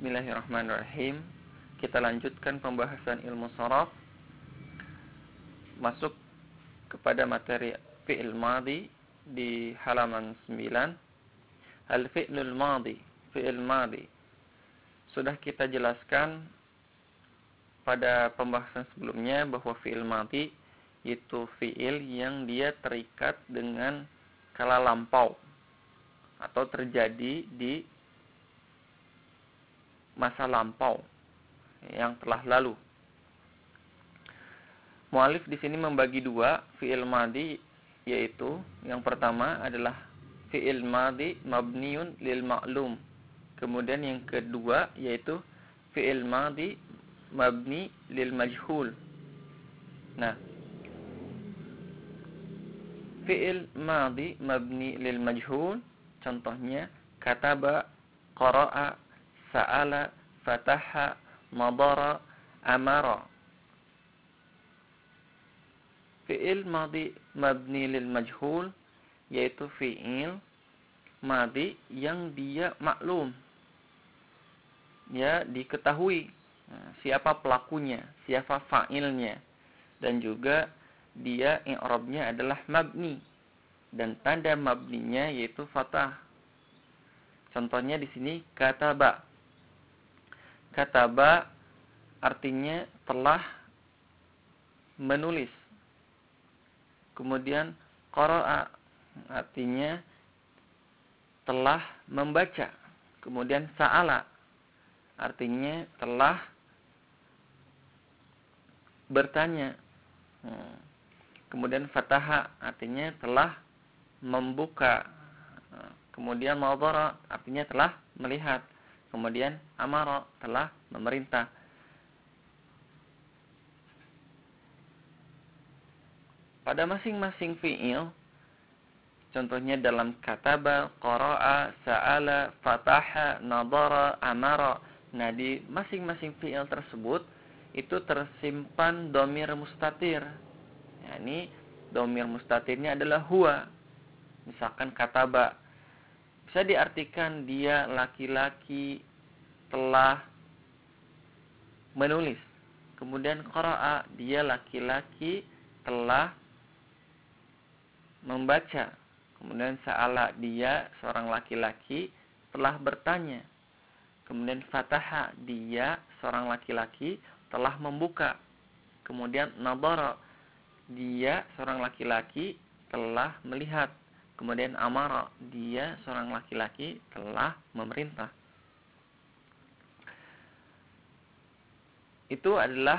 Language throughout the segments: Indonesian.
Bismillahirrahmanirrahim. Kita lanjutkan pembahasan ilmu sharaf. Masuk kepada materi fi'il madhi di halaman 9. Al-fi'lul madhi, fi'il madhi. Sudah kita jelaskan pada pembahasan sebelumnya bahwa fi'il madhi itu fi'il yang dia terikat dengan kala lampau atau terjadi di masa lampau yang telah lalu. Mu'alif di sini membagi dua fi'il madhi, yaitu yang pertama adalah fi'il madhi mabniun lil ma'lum. Kemudian yang kedua yaitu fi'il madhi mabni lil majhul. Nah, fi'il madhi mabni lil majhul contohnya kataba, qara'a, sa'ala, fataha, nadara, amara. Fi'il madhi mabni lil majhul yaitu fi'il madhi yang dia maklum, ya diketahui siapa pelakunya, siapa fa'ilnya, dan juga dia i'rabnya adalah mabni dan tanda mabninya yaitu fathah. Contohnya di sini kataba. Kataba artinya telah menulis. Kemudian qara'a artinya telah membaca. Kemudian sa'ala artinya telah bertanya. Kemudian fataha artinya telah membuka. Kemudian nadara artinya telah melihat. Kemudian amara telah memerintah. Pada masing-masing fi'il, contohnya dalam kataba, qara'a, sa'ala, fataha, nadara, amara. Nah, di masing-masing fi'il tersebut itu tersimpan dhamir mustatir. Ya, ini dhamir mustatirnya adalah huwa. Misalkan kataba, bisa diartikan dia laki-laki telah menulis. Kemudian qara'a, dia laki-laki telah membaca. Kemudian sa'ala, dia seorang laki-laki telah bertanya. Kemudian fataha, dia seorang laki-laki telah membuka. Kemudian nadara, dia seorang laki-laki telah melihat. Kemudian amara, dia seorang laki-laki telah memerintah. Itu adalah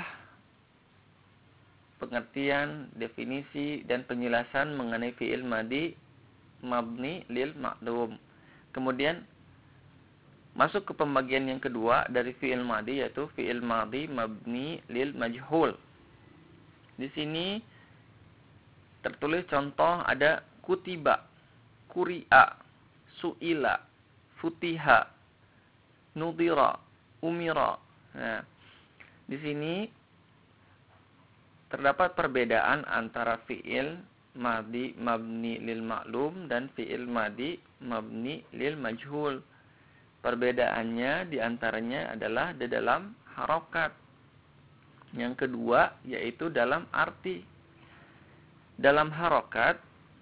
pengertian, definisi, dan penjelasan mengenai fi'il madhi mabni lil ma'lum. Kemudian masuk ke pembagian yang kedua dari fi'il madhi, yaitu fi'il madhi mabni lil majhul. Di sini tertulis contoh ada kutiba, kuri'a, su'ila, futiha, nudira, umira. Nah, di sini terdapat perbedaan antara fi'il madhi mabni lil ma'lum dan fi'il madhi mabni lil majhul. Perbedaannya diantaranya adalah di dalam harokat. Yang kedua yaitu dalam arti. Dalam harokat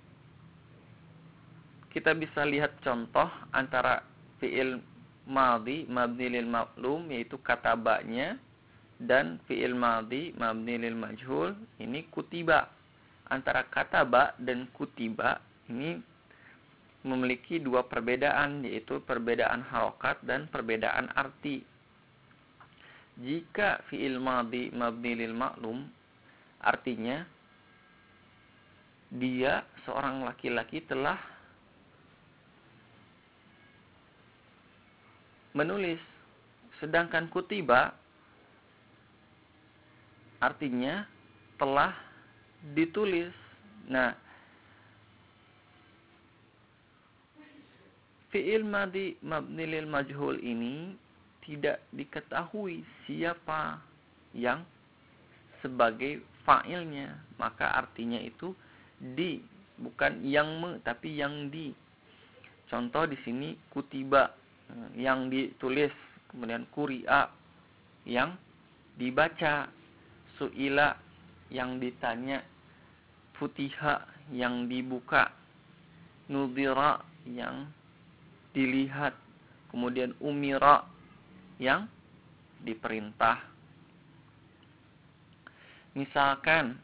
kita bisa lihat contoh antara fi'il madhi mabni lil ma'lum yaitu katabanya dan fi'il madhi mabni lil majhul ini kutiba. Antara kataba dan kutiba ini memiliki dua perbedaan, yaitu perbedaan harokat dan perbedaan arti. Jika fi'il madhi mabni lil ma'lum artinya dia seorang laki-laki telah menulis, sedangkan kutiba artinya telah ditulis. Nah, fi'il madhi mabni lil majhul ini tidak diketahui siapa yang sebagai fa'ilnya, maka artinya itu di, bukan yang tapi yang di. Contoh di sini kutiba, yang ditulis. kemudian quri'a yang dibaca, su'ila yang ditanya, futiha yang dibuka, nudira yang dilihat, kemudian umira yang diperintah. Misalkan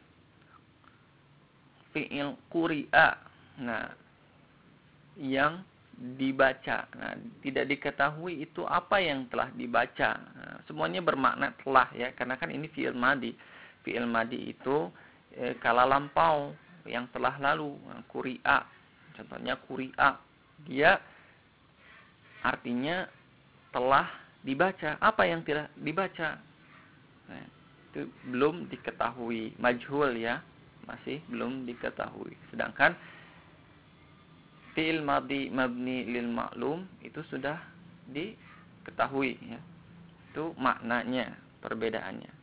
fi'il quri'a, nah yang dibaca. Nah, tidak diketahui itu apa yang telah dibaca. Nah, semuanya bermakna telah ya, karena kan ini fi'il madi. Fi'il madi itu kala lampau yang telah lalu. Nah, quri'a, contohnya quri'a, dia artinya telah dibaca. Apa yang tidak dibaca? Nah, itu belum diketahui, majhul ya, masih belum diketahui. Sedangkan fi'il madhi mabni lil ma'lum itu sudah diketahui ya. Itu maknanya, perbedaannya.